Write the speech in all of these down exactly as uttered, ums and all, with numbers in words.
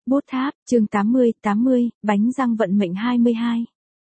Bút tháp, chương tám mươi, tám mươi, bánh răng vận mệnh hai mươi hai.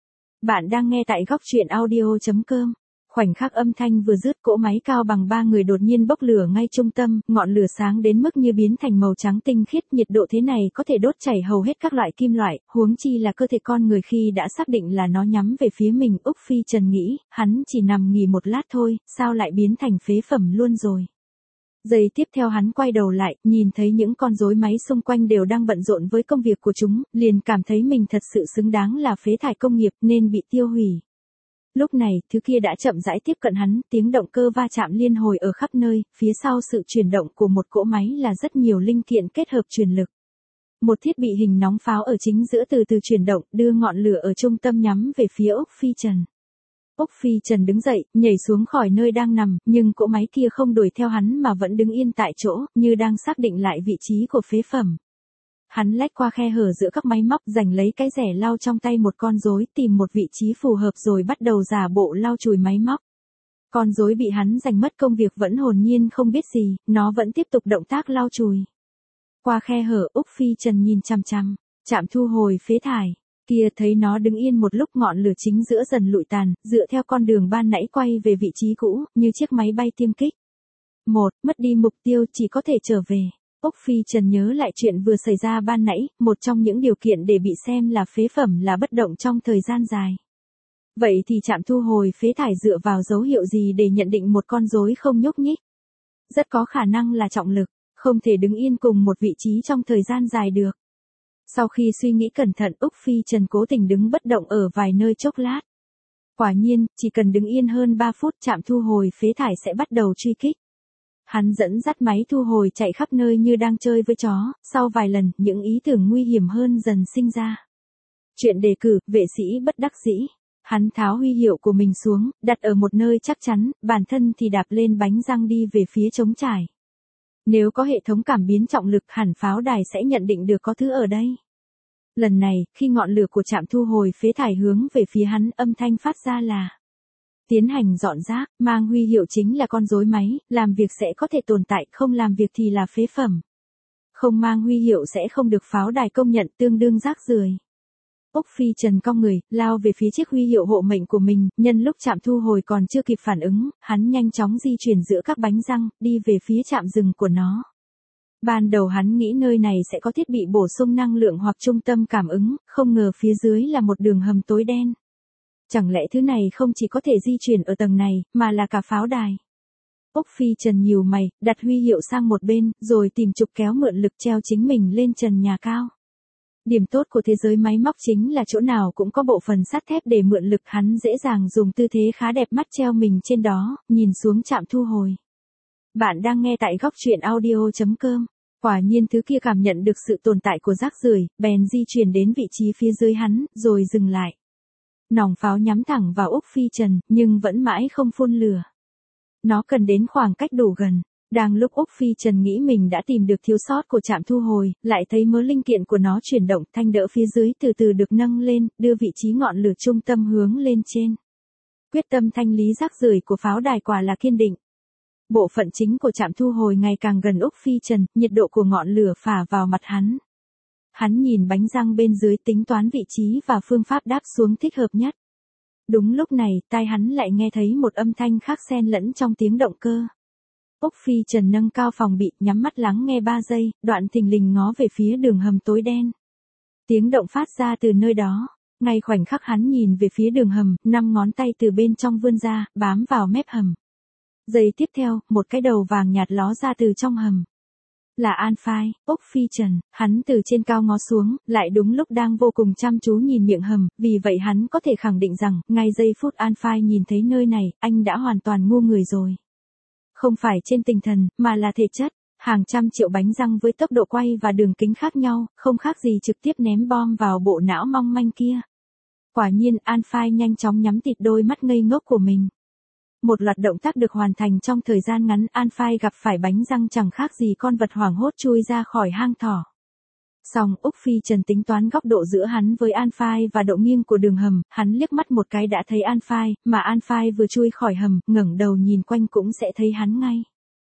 Bạn đang nghe tại góc truyện audio chấm com. Khoảnh khắc âm thanh vừa dứt, cỗ máy cao bằng ba người đột nhiên bốc lửa ngay trung tâm, ngọn lửa sáng đến mức như biến thành màu trắng tinh khiết, nhiệt độ thế này có thể đốt chảy hầu hết các loại kim loại, huống chi là cơ thể con người khi đã xác định là nó nhắm về phía mình. Úc Phi Trần nghĩ, hắn chỉ nằm nghỉ một lát thôi, sao lại biến thành phế phẩm luôn rồi. Giây tiếp theo hắn quay đầu lại, nhìn thấy những con rối máy xung quanh đều đang bận rộn với công việc của chúng, liền cảm thấy mình thật sự xứng đáng là phế thải công nghiệp nên bị tiêu hủy. Lúc này, thứ kia đã chậm rãi tiếp cận hắn, tiếng động cơ va chạm liên hồi ở khắp nơi, phía sau sự chuyển động của một cỗ máy là rất nhiều linh kiện kết hợp truyền lực. Một thiết bị hình nóng pháo ở chính giữa từ từ chuyển động, đưa ngọn lửa ở trung tâm nhắm về phía Úc Phi Trần. Úc Phi Trần đứng dậy, nhảy xuống khỏi nơi đang nằm, nhưng cỗ máy kia không đuổi theo hắn mà vẫn đứng yên tại chỗ, như đang xác định lại vị trí của phế phẩm. Hắn lách qua khe hở giữa các máy móc, giành lấy cái rẻ lau trong tay một con rối, tìm một vị trí phù hợp rồi bắt đầu giả bộ lau chùi máy móc. Con rối bị hắn giành mất công việc vẫn hồn nhiên không biết gì, nó vẫn tiếp tục động tác lau chùi. Qua khe hở, Úc Phi Trần nhìn chằm chằm, trạm thu hồi phế thải. Kia thấy nó đứng yên một lúc, ngọn lửa chính giữa dần lụi tàn, dựa theo con đường ban nãy quay về vị trí cũ, như chiếc máy bay tiêm kích. Một, mất đi mục tiêu, chỉ có thể trở về. Úc Phi Trần nhớ lại chuyện vừa xảy ra ban nãy, một trong những điều kiện để bị xem là phế phẩm là bất động trong thời gian dài. Vậy thì trạm thu hồi phế thải dựa vào dấu hiệu gì để nhận định một con rối không nhúc nhích? Rất có khả năng là trọng lực, không thể đứng yên cùng một vị trí trong thời gian dài được. Sau khi suy nghĩ cẩn thận, Úc Phi Trần cố tình đứng bất động ở vài nơi chốc lát. Quả nhiên, chỉ cần đứng yên hơn ba phút, trạm thu hồi phế thải sẽ bắt đầu truy kích. Hắn dẫn dắt máy thu hồi chạy khắp nơi như đang chơi với chó, sau vài lần, những ý tưởng nguy hiểm hơn dần sinh ra. Chuyện đề cử, vệ sĩ bất đắc dĩ. Hắn tháo huy hiệu của mình xuống, đặt ở một nơi chắc chắn, bản thân thì đạp lên bánh răng đi về phía trống trải. Nếu có hệ thống cảm biến trọng lực, hẳn pháo đài sẽ nhận định được có thứ ở đây. Lần này, khi ngọn lửa của trạm thu hồi phế thải hướng về phía hắn, âm thanh phát ra là tiến hành dọn rác, mang huy hiệu chính là con rối máy, làm việc sẽ có thể tồn tại, không làm việc thì là phế phẩm. Không mang huy hiệu sẽ không được pháo đài công nhận, tương đương rác rưởi. Úc Phi Trần cong người, lao về phía chiếc huy hiệu hộ mệnh của mình, nhân lúc trạm thu hồi còn chưa kịp phản ứng, hắn nhanh chóng di chuyển giữa các bánh răng, đi về phía trạm dừng của nó. Ban đầu hắn nghĩ nơi này sẽ có thiết bị bổ sung năng lượng hoặc trung tâm cảm ứng, không ngờ phía dưới là một đường hầm tối đen. Chẳng lẽ thứ này không chỉ có thể di chuyển ở tầng này, mà là cả pháo đài? Úc Phi Trần nhíu mày, đặt huy hiệu sang một bên, rồi tìm trục kéo mượn lực treo chính mình lên trần nhà cao. Điểm tốt của thế giới máy móc chính là chỗ nào cũng có bộ phận sắt thép để mượn lực, hắn dễ dàng dùng tư thế khá đẹp mắt treo mình trên đó, nhìn xuống trạm thu hồi. Bạn đang nghe tại góc truyện audio chấm com. Quả nhiên thứ kia cảm nhận được sự tồn tại của rác rưởi, bèn di chuyển đến vị trí phía dưới hắn, rồi dừng lại. Nòng pháo nhắm thẳng vào Úc Phi Trần, nhưng vẫn mãi không phun lửa. Nó cần đến khoảng cách đủ gần. Đang lúc Úc Phi Trần nghĩ mình đã tìm được thiếu sót của trạm thu hồi, lại thấy mớ linh kiện của nó chuyển động, thanh đỡ phía dưới từ từ được nâng lên, đưa vị trí ngọn lửa trung tâm hướng lên trên. Quyết tâm thanh lý rác rưởi của pháo đài quả là kiên định. Bộ phận chính của trạm thu hồi ngày càng gần Úc Phi Trần, nhiệt độ của ngọn lửa phả vào mặt hắn. Hắn nhìn bánh răng bên dưới, tính toán vị trí và phương pháp đáp xuống thích hợp nhất. Đúng lúc này, tai hắn lại nghe thấy một âm thanh khác xen lẫn trong tiếng động cơ. Úc Phi Trần nâng cao phòng bị, nhắm mắt lắng nghe ba giây, đoạn thình lình ngó về phía đường hầm tối đen. Tiếng động phát ra từ nơi đó. Ngay khoảnh khắc hắn nhìn về phía đường hầm, năm ngón tay từ bên trong vươn ra, bám vào mép hầm. Giây tiếp theo, một cái đầu vàng nhạt ló ra từ trong hầm. Là An-Phai. Úc Phi Trần, hắn từ trên cao ngó xuống, lại đúng lúc đang vô cùng chăm chú nhìn miệng hầm, vì vậy hắn có thể khẳng định rằng, ngay giây phút An-Phai nhìn thấy nơi này, anh đã hoàn toàn ngu người rồi. Không phải trên tinh thần, mà là thể chất. Hàng trăm triệu bánh răng với tốc độ quay và đường kính khác nhau, không khác gì trực tiếp ném bom vào bộ não mong manh kia. Quả nhiên, An-Phai nhanh chóng nhắm tịt đôi mắt ngây ngốc của mình. Một loạt động tác được hoàn thành trong thời gian ngắn, An-Phai gặp phải bánh răng chẳng khác gì con vật hoảng hốt chui ra khỏi hang thỏ. Xong, Úc Phi Trần tính toán góc độ giữa hắn với An-Phai và độ nghiêng của đường hầm, hắn liếc mắt một cái đã thấy An-Phai, mà An-Phai vừa chui khỏi hầm, ngẩng đầu nhìn quanh cũng sẽ thấy hắn ngay.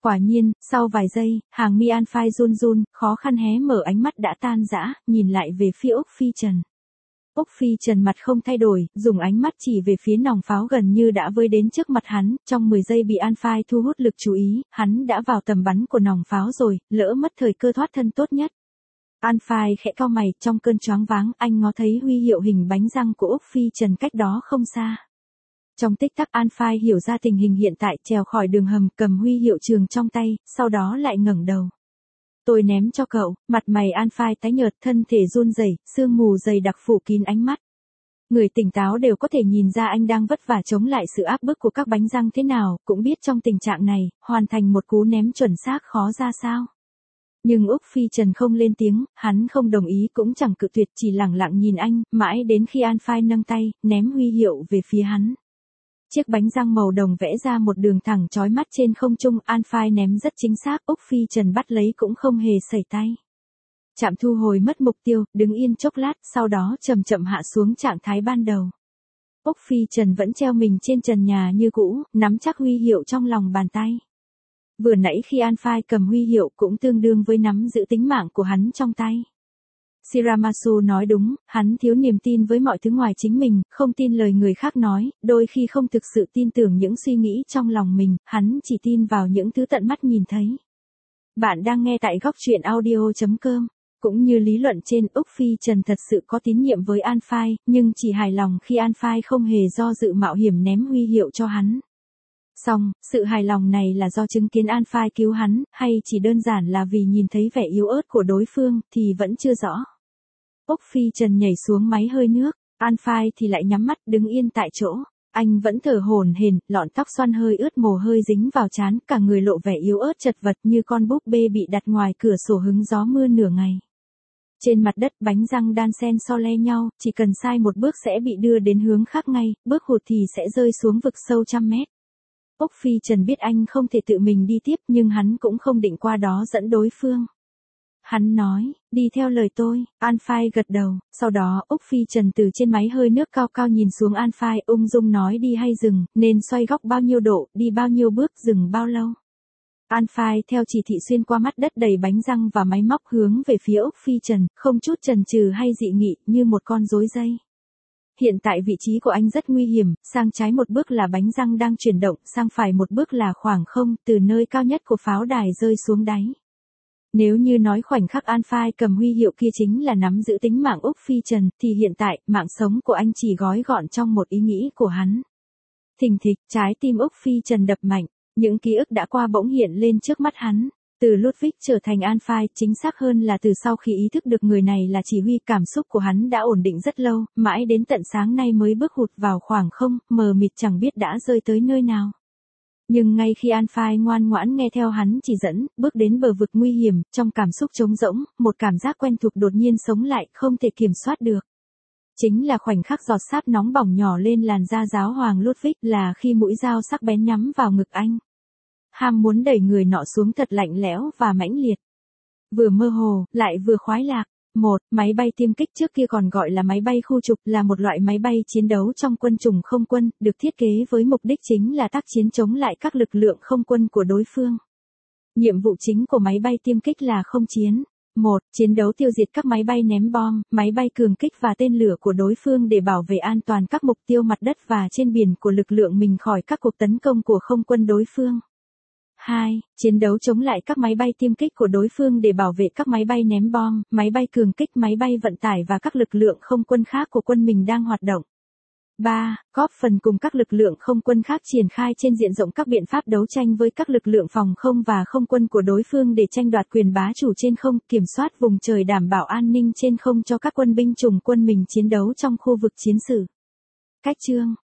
Quả nhiên, sau vài giây, hàng mi An Phai run run, khó khăn hé mở ánh mắt đã tan rã, nhìn lại về phía Úc Phi Trần. Úc Phi Trần mặt không thay đổi, dùng ánh mắt chỉ về phía nòng pháo gần như đã với đến trước mặt hắn, trong mười giây bị An Phai thu hút lực chú ý, hắn đã vào tầm bắn của nòng pháo rồi, lỡ mất thời cơ thoát thân tốt nhất. An Phai khẽ cau mày, trong cơn choáng váng, anh ngó thấy huy hiệu hình bánh răng của Úc Phi Trần cách đó không xa. Trong tích tắc An Phai hiểu ra tình hình hiện tại, trèo khỏi đường hầm, cầm huy hiệu trường trong tay, sau đó lại ngẩng đầu. Tôi ném cho cậu, mặt mày An Phai tái nhợt, thân thể run rẩy, sương mù dày đặc phủ kín ánh mắt. Người tỉnh táo đều có thể nhìn ra anh đang vất vả chống lại sự áp bức của các bánh răng thế nào, cũng biết trong tình trạng này, hoàn thành một cú ném chuẩn xác khó ra sao. Nhưng Úc Phi Trần không lên tiếng, hắn không đồng ý cũng chẳng cự tuyệt, chỉ lẳng lặng nhìn anh, mãi đến khi An Phai nâng tay, ném huy hiệu về phía hắn. Chiếc bánh răng màu đồng vẽ ra một đường thẳng chói mắt trên không trung, An Phai ném rất chính xác, Úc Phi Trần bắt lấy cũng không hề sẩy tay. Chạm thu hồi mất mục tiêu, đứng yên chốc lát, sau đó chậm chậm hạ xuống trạng thái ban đầu. Úc Phi Trần vẫn treo mình trên trần nhà như cũ, nắm chắc huy hiệu trong lòng bàn tay. Vừa nãy khi An Phai cầm huy hiệu cũng tương đương với nắm giữ tính mạng của hắn trong tay. Shiramasu nói đúng, hắn thiếu niềm tin với mọi thứ ngoài chính mình, không tin lời người khác nói, đôi khi không thực sự tin tưởng những suy nghĩ trong lòng mình, hắn chỉ tin vào những thứ tận mắt nhìn thấy. Bạn đang nghe tại góc truyện audio chấm com. Cũng như lý luận trên, Úc Phi Trần thật sự có tín nhiệm với An Phai, nhưng chỉ hài lòng khi An Phai không hề do dự mạo hiểm ném huy hiệu cho hắn. Song, sự hài lòng này là do chứng kiến An Phai cứu hắn, hay chỉ đơn giản là vì nhìn thấy vẻ yếu ớt của đối phương, thì vẫn chưa rõ. Úc Phi Trần nhảy xuống máy hơi nước, An Phai thì lại nhắm mắt đứng yên tại chỗ. Anh vẫn thở hổn hển, lọn tóc xoăn hơi ướt mồ hơi dính vào trán, cả người lộ vẻ yếu ớt chật vật như con búp bê bị đặt ngoài cửa sổ hứng gió mưa nửa ngày. Trên mặt đất bánh răng đan xen so le nhau, chỉ cần sai một bước sẽ bị đưa đến hướng khác ngay, bước hụt thì sẽ rơi xuống vực sâu trăm mét. Úc Phi Trần biết anh không thể tự mình đi tiếp, nhưng hắn cũng không định qua đó dẫn đối phương. Hắn nói, đi theo lời tôi, An Phai gật đầu, sau đó Úc Phi Trần từ trên máy hơi nước cao cao nhìn xuống An Phai, ung dung nói đi hay dừng, nên xoay góc bao nhiêu độ, đi bao nhiêu bước, dừng bao lâu. An Phai theo chỉ thị xuyên qua mắt đất đầy bánh răng và máy móc hướng về phía Úc Phi Trần, không chút chần chừ hay dị nghị, như một con rối dây. Hiện tại vị trí của anh rất nguy hiểm, sang trái một bước là bánh răng đang chuyển động, sang phải một bước là khoảng không, từ nơi cao nhất của pháo đài rơi xuống đáy. Nếu như nói khoảnh khắc An Phai cầm huy hiệu kia chính là nắm giữ tính mạng Úc Phi Trần, thì hiện tại, mạng sống của anh chỉ gói gọn trong một ý nghĩ của hắn. Thình thịch, trái tim Úc Phi Trần đập mạnh, những ký ức đã qua bỗng hiện lên trước mắt hắn. Từ Ludwig trở thành An Phai, chính xác hơn là từ sau khi ý thức được người này là chỉ huy, cảm xúc của hắn đã ổn định rất lâu, mãi đến tận sáng nay mới bước hụt vào khoảng không, mờ mịt chẳng biết đã rơi tới nơi nào. Nhưng ngay khi An Phai ngoan ngoãn nghe theo hắn chỉ dẫn, bước đến bờ vực nguy hiểm, trong cảm xúc trống rỗng, một cảm giác quen thuộc đột nhiên sống lại, không thể kiểm soát được. Chính là khoảnh khắc giọt sáp nóng bỏng nhỏ lên làn da giáo hoàng Ludwig, là khi mũi dao sắc bén nhắm vào ngực anh. Ham muốn đẩy người nọ xuống thật lạnh lẽo và mãnh liệt. Vừa mơ hồ, lại vừa khoái lạc. Một, máy bay tiêm kích trước kia còn gọi là máy bay khu trục, là một loại máy bay chiến đấu trong quân chủng không quân, được thiết kế với mục đích chính là tác chiến chống lại các lực lượng không quân của đối phương. Nhiệm vụ chính của máy bay tiêm kích là không chiến. Một, chiến đấu tiêu diệt các máy bay ném bom, máy bay cường kích và tên lửa của đối phương để bảo vệ an toàn các mục tiêu mặt đất và trên biển của lực lượng mình khỏi các cuộc tấn công của không quân đối phương. Hai, chiến đấu chống lại các máy bay tiêm kích của đối phương để bảo vệ các máy bay ném bom, máy bay cường kích, máy bay vận tải và các lực lượng không quân khác của quân mình đang hoạt động. Ba, góp phần cùng các lực lượng không quân khác triển khai trên diện rộng các biện pháp đấu tranh với các lực lượng phòng không và không quân của đối phương để tranh đoạt quyền bá chủ trên không, kiểm soát vùng trời, đảm bảo an ninh trên không cho các quân binh chủng quân mình chiến đấu trong khu vực chiến sự. Cách chương